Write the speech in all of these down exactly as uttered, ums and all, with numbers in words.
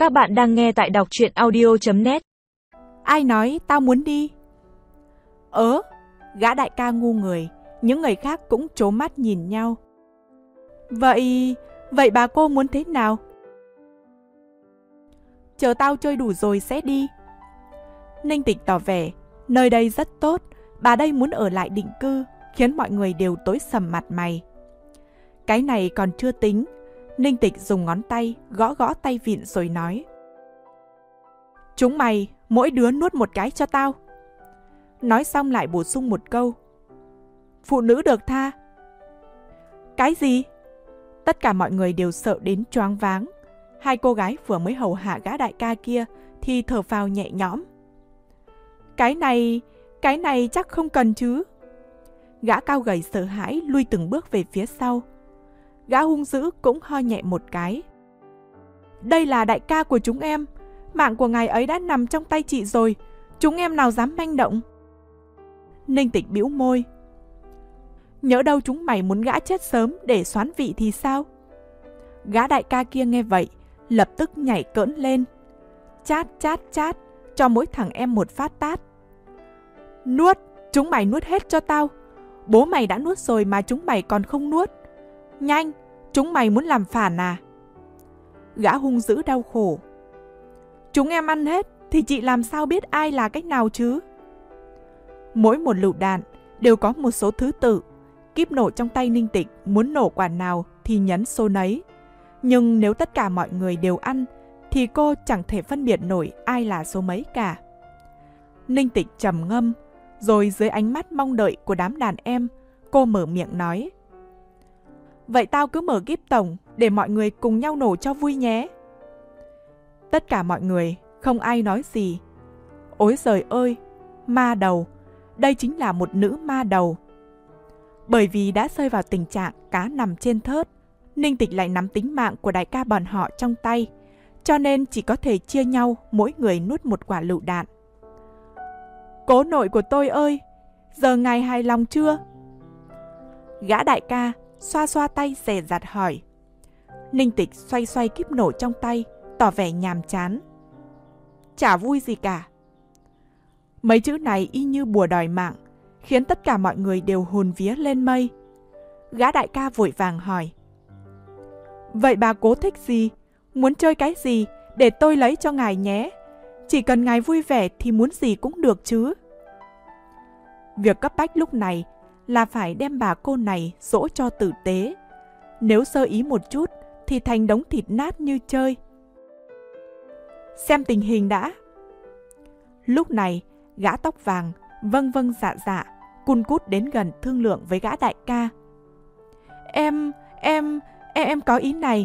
Các bạn đang nghe tại đọc truyện audio chấm net. Ai nói tao muốn đi? Ớ, gã đại ca ngu người, những người khác cũng trố mắt nhìn nhau. Vậy, vậy bà cô muốn thế nào? Chờ tao chơi đủ rồi sẽ đi. Ninh Tịch tỏ vẻ, nơi đây rất tốt, bà đây muốn ở lại định cư, khiến mọi người đều tối sầm mặt mày. Cái này còn chưa tính, Ninh Tịch dùng ngón tay gõ gõ tay vịn rồi nói. Chúng mày, mỗi đứa nuốt một cái cho tao. Nói xong lại bổ sung một câu. Phụ nữ được tha. Cái gì? Tất cả mọi người đều sợ đến choáng váng. Hai cô gái vừa mới hầu hạ gã đại ca kia thì thở phào nhẹ nhõm. Cái này, cái này chắc không cần chứ. Gã cao gầy sợ hãi lui từng bước về phía sau. Gã hung dữ cũng ho nhẹ một cái. Đây là đại ca của chúng em. Mạng của ngài ấy đã nằm trong tay chị rồi. Chúng em nào dám manh động. Ninh Tịch bĩu môi. Nhỡ đâu chúng mày muốn gã chết sớm để xoán vị thì sao? Gã đại ca kia nghe vậy, lập tức nhảy cỡn lên. Chát chát chát, cho mỗi thằng em một phát tát. Nuốt, chúng mày nuốt hết cho tao. Bố mày đã nuốt rồi mà chúng mày còn không nuốt. Nhanh, chúng mày muốn làm phản à? Gã hung dữ đau khổ. Chúng em ăn hết thì chị làm sao biết ai là cách nào chứ? Mỗi một lựu đạn đều có một số thứ tự. Kíp nổ trong tay Ninh Tịch muốn nổ quả nào thì nhấn số nấy. Nhưng nếu tất cả mọi người đều ăn thì cô chẳng thể phân biệt nổi ai là số mấy cả. Ninh Tịch trầm ngâm, rồi dưới ánh mắt mong đợi của đám đàn em, cô mở miệng nói. Vậy tao cứ mở kíp tổng để mọi người cùng nhau nổ cho vui nhé. Tất cả mọi người, không ai nói gì. Ôi giời ơi, ma đầu, đây chính là một nữ ma đầu. Bởi vì đã rơi vào tình trạng cá nằm trên thớt, Ninh Tịch lại nắm tính mạng của đại ca bọn họ trong tay, cho nên chỉ có thể chia nhau mỗi người nuốt một quả lựu đạn. Cố nội của tôi ơi, giờ ngài hài lòng chưa? Gã đại ca xoa xoa tay dè dặt hỏi. Ninh Tịch xoay xoay kíp nổ trong tay, tỏ vẻ nhàm chán. Chả vui gì cả. Mấy chữ này y như bùa đòi mạng, khiến tất cả mọi người đều hồn vía lên mây. Gã đại ca vội vàng hỏi. Vậy bà cố thích gì? Muốn chơi cái gì? Để tôi lấy cho ngài nhé. Chỉ cần ngài vui vẻ thì muốn gì cũng được chứ. Việc cấp bách lúc này là phải đem bà cô này dỗ cho tử tế. Nếu sơ ý một chút thì thành đống thịt nát như chơi. Xem tình hình đã. Lúc này, gã tóc vàng vâng vâng dạ dạ, cun cút đến gần thương lượng với gã đại ca. Em, em, em, em có ý này.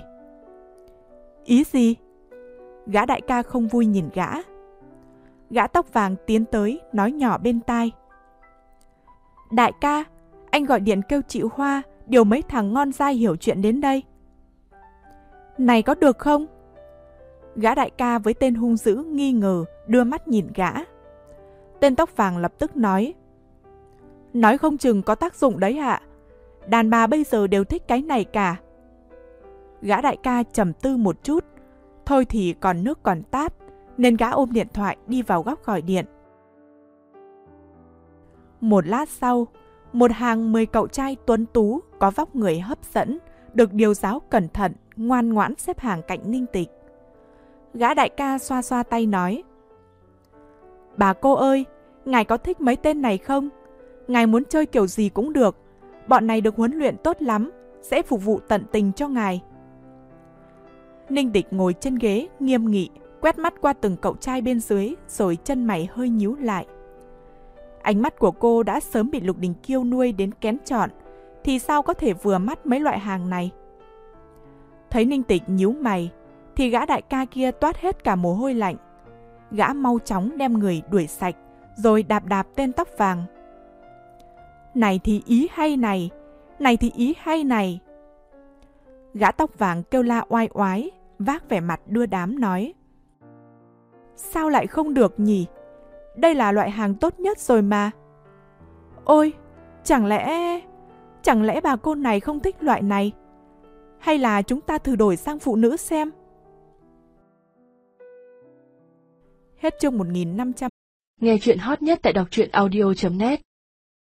Ý gì? Gã đại ca không vui nhìn gã. Gã tóc vàng tiến tới nói nhỏ bên tai. Đại ca, anh gọi điện kêu chị Hoa điều mấy thằng ngon dai hiểu chuyện đến đây. Này có được không? Gã đại ca với tên hung dữ nghi ngờ đưa mắt nhìn gã. Tên tóc vàng lập tức nói. Nói không chừng có tác dụng đấy ạ. Đàn bà bây giờ đều thích cái này cả. Gã đại ca trầm tư một chút. Thôi thì còn nước còn tát, nên gã ôm điện thoại đi vào góc gọi điện. Một lát sau, một hàng mười cậu trai tuấn tú có vóc người hấp dẫn, được điều giáo cẩn thận, ngoan ngoãn xếp hàng cạnh Ninh Tịch. Gã đại ca xoa xoa tay nói. Bà cô ơi, ngài có thích mấy tên này không? Ngài muốn chơi kiểu gì cũng được. Bọn này được huấn luyện tốt lắm, sẽ phục vụ tận tình cho ngài. Ninh Tịch ngồi trên ghế nghiêm nghị, quét mắt qua từng cậu trai bên dưới, rồi chân mày hơi nhíu lại. Ánh mắt của cô đã sớm bị Lục Đình Kiêu nuôi đến kén chọn, thì sao có thể vừa mắt mấy loại hàng này? Thấy Ninh Tịch nhíu mày, thì gã đại ca kia toát hết cả mồ hôi lạnh. Gã mau chóng đem người đuổi sạch, rồi đạp đạp tên tóc vàng. Này thì ý hay này, này thì ý hay này. Gã tóc vàng kêu la oai oái, vác vẻ mặt đưa đám nói. Sao lại không được nhỉ? Đây là loại hàng tốt nhất rồi mà. Ôi, chẳng lẽ... Chẳng lẽ bà cô này không thích loại này? Hay là chúng ta thử đổi sang phụ nữ xem? Hết chương một nghìn năm trăm. Nghe chuyện hot nhất tại đọc truyện audio chấm net